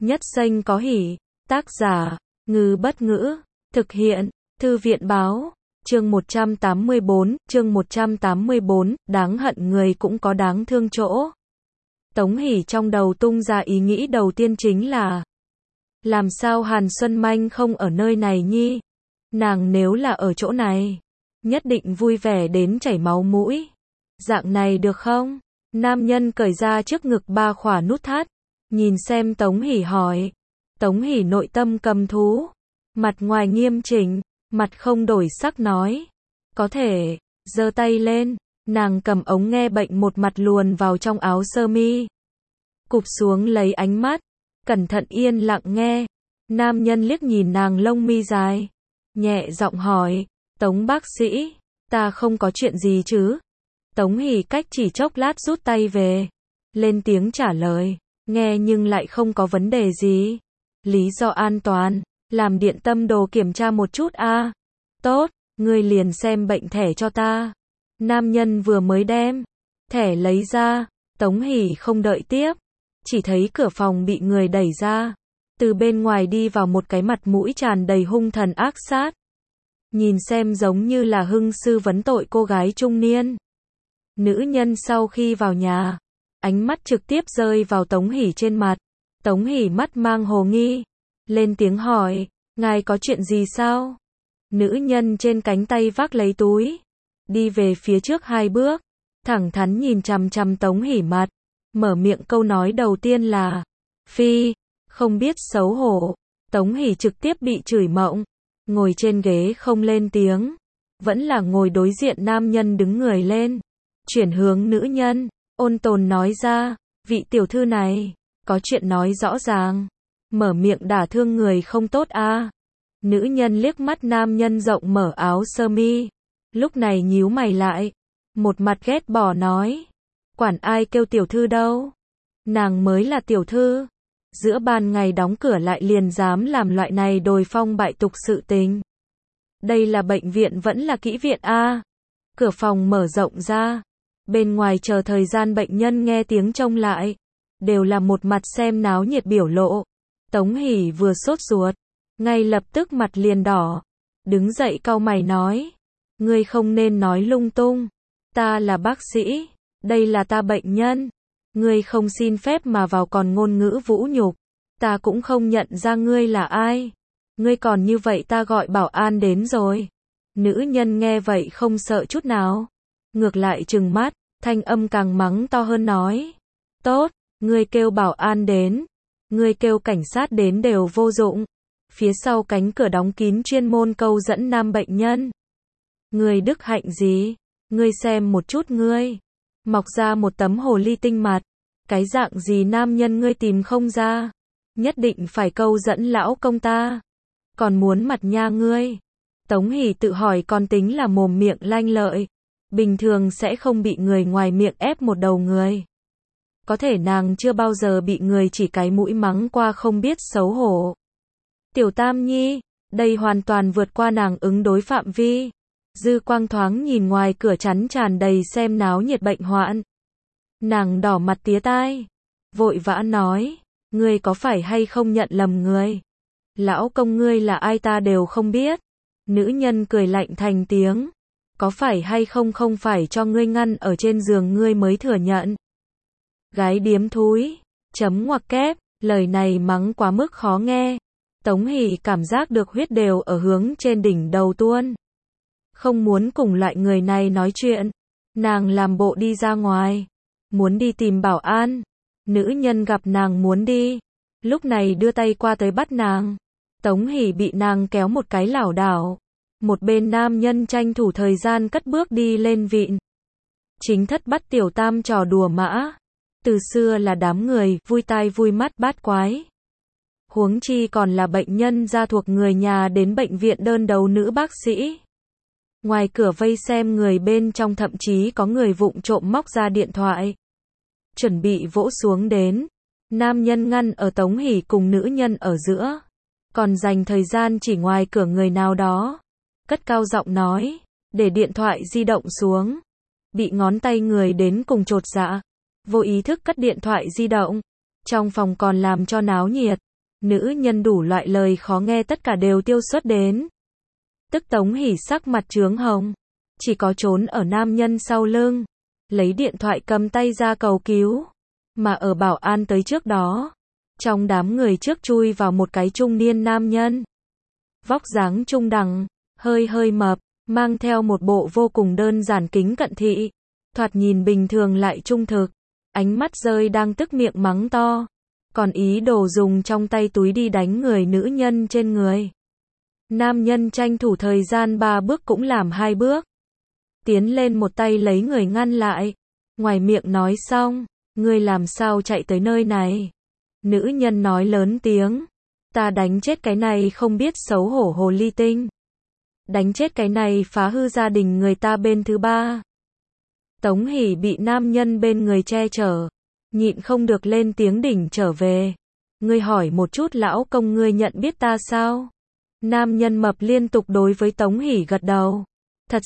Nhất danh có hỷ. Tác giả, Ngư Bất Ngữ. Thực hiện, Thư viện Báo. Chương 184, đáng hận người cũng có đáng thương chỗ. Tống Hỷ trong đầu tung ra ý nghĩ đầu tiên chính là làm sao Hàn Xuân Manh không ở nơi này nhi? Nàng nếu là ở chỗ này, nhất định vui vẻ đến chảy máu mũi. Dạng này được không? Nam nhân cởi ra trước ngực 3 khỏa nút thắt, nhìn xem Tống Hỷ hỏi. Tống Hỷ nội tâm cầm thú, mặt ngoài nghiêm chỉnh, mặt không đổi sắc nói. Có thể, giơ tay lên, nàng cầm ống nghe bệnh một mặt luồn vào trong áo sơ mi. Cụp xuống lấy ánh mắt, cẩn thận yên lặng nghe. Nam nhân liếc nhìn nàng lông mi dài, nhẹ giọng hỏi, Tống bác sĩ, ta không có chuyện gì chứ? Tống Hỷ cách chỉ chốc lát rút tay về, lên tiếng trả lời, nghe nhưng lại không có vấn đề gì. Lý do an toàn, làm điện tâm đồ kiểm tra một chút a. Tốt, ngươi liền xem bệnh thẻ cho ta. Nam nhân vừa mới đem thẻ lấy ra, Tống Hỷ không đợi tiếp, chỉ thấy cửa phòng bị người đẩy ra, từ bên ngoài đi vào một cái mặt mũi tràn đầy hung thần ác sát. Nhìn xem giống như là hưng sư vấn tội cô gái trung niên. Nữ nhân sau khi vào nhà, ánh mắt trực tiếp rơi vào Tống Hỷ trên mặt. Tống Hỷ mắt mang hồ nghi, lên tiếng hỏi, ngài có chuyện gì sao? Nữ nhân trên cánh tay vác lấy túi, đi về phía trước 2 bước, thẳng thắn nhìn chằm chằm Tống Hỷ mặt, mở miệng câu nói đầu tiên là, phi, không biết xấu hổ. Tống Hỷ trực tiếp bị chửi mộng, ngồi trên ghế không lên tiếng, vẫn là ngồi đối diện nam nhân đứng người lên, chuyển hướng nữ nhân, ôn tồn nói ra, vị tiểu thư này, có chuyện nói rõ ràng, mở miệng đả thương người không tốt a. Nữ nhân liếc mắt nam nhân rộng mở áo sơ mi, lúc này nhíu mày lại, một mặt ghét bỏ nói, quản ai kêu tiểu thư đâu, nàng mới là tiểu thư, giữa ban ngày đóng cửa lại liền dám làm loại này đồi phong bại tục sự tình. Đây là bệnh viện vẫn là kỹ viện a. Cửa phòng mở rộng ra, bên ngoài chờ thời gian bệnh nhân nghe tiếng trông lại, đều là một mặt xem náo nhiệt biểu lộ. Tống Hỷ vừa sốt ruột, ngay lập tức mặt liền đỏ, đứng dậy cau mày nói, ngươi không nên nói lung tung, ta là bác sĩ, đây là ta bệnh nhân, ngươi không xin phép mà vào còn ngôn ngữ vũ nhục, ta cũng không nhận ra ngươi là ai, ngươi còn như vậy ta gọi bảo an đến rồi. Nữ nhân nghe vậy không sợ chút nào, ngược lại trừng mắt, thanh âm càng mắng to hơn nói, tốt, ngươi kêu bảo an đến, ngươi kêu cảnh sát đến đều vô dụng. Phía sau cánh cửa đóng kín chuyên môn câu dẫn nam bệnh nhân. Ngươi đức hạnh gì? Ngươi xem một chút ngươi. Mọc ra một tấm hồ ly tinh mặt. Cái dạng gì nam nhân ngươi tìm không ra? Nhất định phải câu dẫn lão công ta. Còn muốn mặt nha ngươi. Tống Hỷ tự hỏi con tính là mồm miệng lanh lợi. Bình thường sẽ không bị người ngoài miệng ép một đầu người. Có thể nàng chưa bao giờ bị người chỉ cái mũi mắng qua không biết xấu hổ. Tiểu Tam Nhi, đây hoàn toàn vượt qua nàng ứng đối phạm vi. Dư quang thoáng nhìn ngoài cửa chắn tràn đầy xem náo nhiệt bệnh hoạn. Nàng đỏ mặt tía tai, vội vã nói, ngươi có phải hay không nhận lầm người? Lão công ngươi là ai ta đều không biết. Nữ nhân cười lạnh thành tiếng, có phải hay không không phải cho ngươi ngăn ở trên giường ngươi mới thừa nhận. Gái điếm thúi, chấm ngoặc kép, lời này mắng quá mức khó nghe. Tống Hỷ cảm giác được huyết đều ở hướng trên đỉnh đầu tuôn. Không muốn cùng loại người này nói chuyện. Nàng làm bộ đi ra ngoài. Muốn đi tìm bảo an. Nữ nhân gặp nàng muốn đi. Lúc này đưa tay qua tới bắt nàng. Tống Hỷ bị nàng kéo một cái lảo đảo. Một bên nam nhân tranh thủ thời gian cất bước đi lên vịn. Chính thất bắt tiểu tam trò đùa mã. Từ xưa là đám người vui tai vui mắt bát quái. Huống chi còn là bệnh nhân gia thuộc người nhà đến bệnh viện đơn đấu nữ bác sĩ. Ngoài cửa vây xem người bên trong thậm chí có người vụng trộm móc ra điện thoại. Chuẩn bị vỗ xuống đến. Nam nhân ngăn ở Tống Hỷ cùng nữ nhân ở giữa. Còn dành thời gian chỉ ngoài cửa người nào đó. Cất cao giọng nói, để điện thoại di động xuống. Bị ngón tay người đến cùng chột dạ. Vô ý thức cất điện thoại di động. Trong phòng còn làm cho náo nhiệt. Nữ nhân đủ loại lời khó nghe tất cả đều tiêu xuất đến. Tức Tống Hỷ sắc mặt chướng hồng. Chỉ có trốn ở nam nhân sau lưng. Lấy điện thoại cầm tay ra cầu cứu. Mà ở bảo an tới trước đó. Trong đám người trước chui vào một cái trung niên nam nhân. Vóc dáng trung đẳng, hơi mập, mang theo một bộ vô cùng đơn giản kính cận thị. Thoạt nhìn bình thường lại trung thực. Ánh mắt rơi đang tức miệng mắng to. Còn ý đồ dùng trong tay túi đi đánh người nữ nhân trên người. Nam nhân tranh thủ thời gian 3 bước cũng làm 2 bước. Tiến lên một tay lấy người ngăn lại. Ngoài miệng nói xong, ngươi làm sao chạy tới nơi này? Nữ nhân nói lớn tiếng. Ta đánh chết cái này không biết xấu hổ hồ ly tinh. Đánh chết cái này phá hư gia đình người ta bên thứ ba. Tống Hỷ bị nam nhân bên người che chở. Nhịn không được lên tiếng đỉnh trở về. Ngươi hỏi một chút lão công ngươi nhận biết ta sao? Nam nhân mập liên tục đối với Tống Hỷ gật đầu. Thật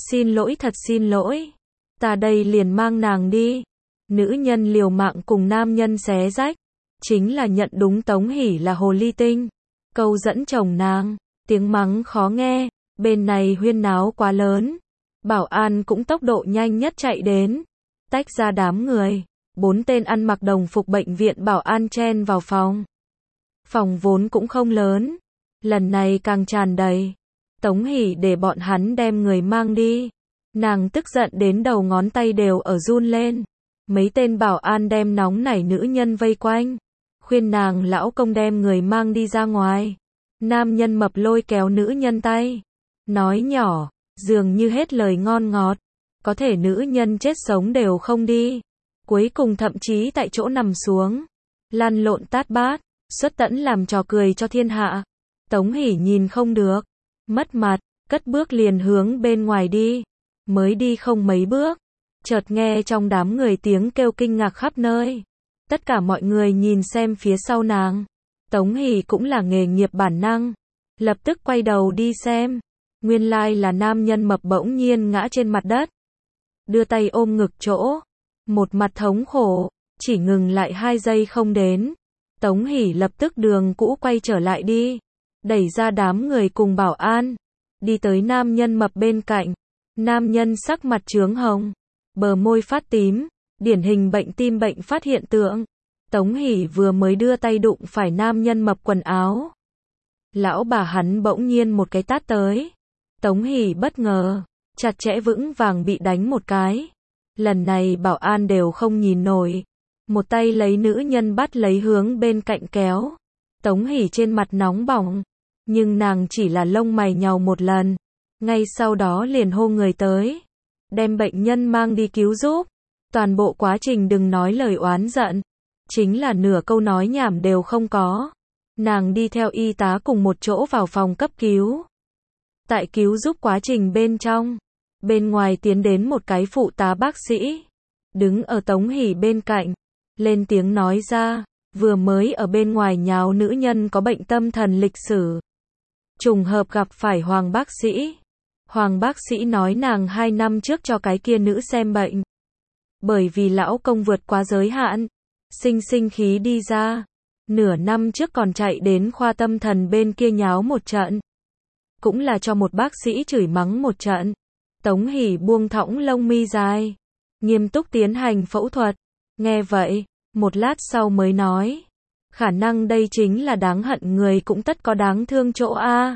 xin lỗi. Ta đây liền mang nàng đi. Nữ nhân liều mạng cùng nam nhân xé rách. Chính là nhận đúng Tống Hỷ là hồ ly tinh. Câu dẫn chồng nàng. Tiếng mắng khó nghe. Bên này huyên náo quá lớn. Bảo an cũng tốc độ nhanh nhất chạy đến. Tách ra đám người. 4 tên ăn mặc đồng phục bệnh viện bảo an chen vào phòng. Phòng vốn cũng không lớn. Lần này càng tràn đầy. Tống Hỷ để bọn hắn đem người mang đi. Nàng tức giận đến đầu ngón tay đều ở run lên. Mấy tên bảo an đem nóng nảy nữ nhân vây quanh. Khuyên nàng lão công đem người mang đi ra ngoài. Nam nhân mập lôi kéo nữ nhân tay. Nói nhỏ, dường như hết lời ngon ngọt. Có thể nữ nhân chết sống đều không đi. Cuối cùng thậm chí tại chỗ nằm xuống. Lăn lộn tát bát. Xuất tẫn làm trò cười cho thiên hạ. Tống Hỷ nhìn không được. Mất mặt, cất bước liền hướng bên ngoài đi. Mới đi không mấy bước. Chợt nghe trong đám người tiếng kêu kinh ngạc khắp nơi. Tất cả mọi người nhìn xem phía sau nàng. Tống Hỷ cũng là nghề nghiệp bản năng. Lập tức quay đầu đi xem. Nguyên lai là nam nhân mập bỗng nhiên ngã trên mặt đất. Đưa tay ôm ngực chỗ. Một mặt thống khổ. Chỉ ngừng lại 2 giây không đến. Tống Hỷ lập tức đường cũ quay trở lại đi. Đẩy ra đám người cùng bảo an. Đi tới nam nhân mập bên cạnh. Nam nhân sắc mặt chướng hồng. Bờ môi phát tím. Điển hình bệnh tim bệnh phát hiện tượng. Tống Hỷ vừa mới đưa tay đụng phải nam nhân mập quần áo. Lão bà hắn bỗng nhiên một cái tát tới. Tống Hỷ bất ngờ. Chặt chẽ vững vàng bị đánh một cái. Lần này bảo an đều không nhìn nổi. Một tay lấy nữ nhân bắt lấy hướng bên cạnh kéo. Tống Hỷ trên mặt nóng bỏng. Nhưng nàng chỉ là lông mày nhàu một lần. Ngay sau đó liền hô người tới. Đem bệnh nhân mang đi cứu giúp. Toàn bộ quá trình đừng nói lời oán giận. Chính là nửa câu nói nhảm đều không có. Nàng đi theo y tá cùng một chỗ vào phòng cấp cứu. Tại cứu giúp quá trình bên trong. Bên ngoài tiến đến một cái phụ tá bác sĩ. Đứng ở Tống Hỷ bên cạnh. Lên tiếng nói ra. Vừa mới ở bên ngoài nháo nữ nhân có bệnh tâm thần lịch sử. Trùng hợp gặp phải Hoàng bác sĩ. Hoàng bác sĩ nói nàng 2 năm trước cho cái kia nữ xem bệnh. Bởi vì lão công vượt quá giới hạn. Sinh khí đi ra. Nửa năm trước còn chạy đến khoa tâm thần bên kia nháo một trận. Cũng là cho một bác sĩ chửi mắng một trận. Tống Hỷ buông thõng lông mi dài. Nghiêm túc tiến hành phẫu thuật. Nghe vậy, một lát sau mới nói. Khả năng đây chính là đáng hận người cũng tất có đáng thương chỗ a.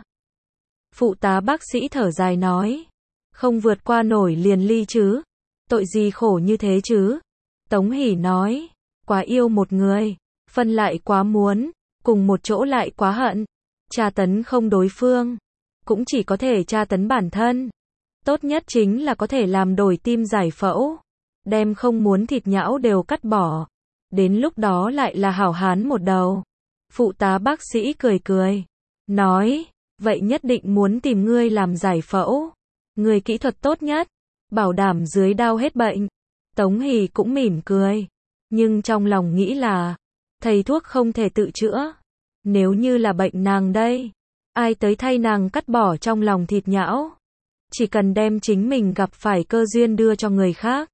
Phụ tá bác sĩ thở dài nói. Không vượt qua nổi liền ly chứ. Tội gì khổ như thế chứ. Tống Hỷ nói. Quá yêu một người. Phân lại quá muốn. Cùng một chỗ lại quá hận. Tra tấn không đối phương. Cũng chỉ có thể tra tấn bản thân. Tốt nhất chính là có thể làm đổi tim giải phẫu. Đem không muốn thịt nhão đều cắt bỏ. Đến lúc đó lại là hảo hán một đầu. Phụ tá bác sĩ cười. Nói. Vậy nhất định muốn tìm ngươi làm giải phẫu. Người kỹ thuật tốt nhất. Bảo đảm dưới đao hết bệnh. Tống Hỷ cũng mỉm cười. Nhưng trong lòng nghĩ là. Thầy thuốc không thể tự chữa. Nếu như là bệnh nàng đây. Ai tới thay nàng cắt bỏ trong lòng thịt nhão. Chỉ cần đem chính mình gặp phải cơ duyên đưa cho người khác.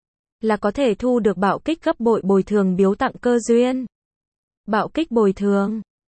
Là có thể thu được bạo kích gấp bội bồi thường biếu tặng cơ duyên. Bạo kích bồi thường.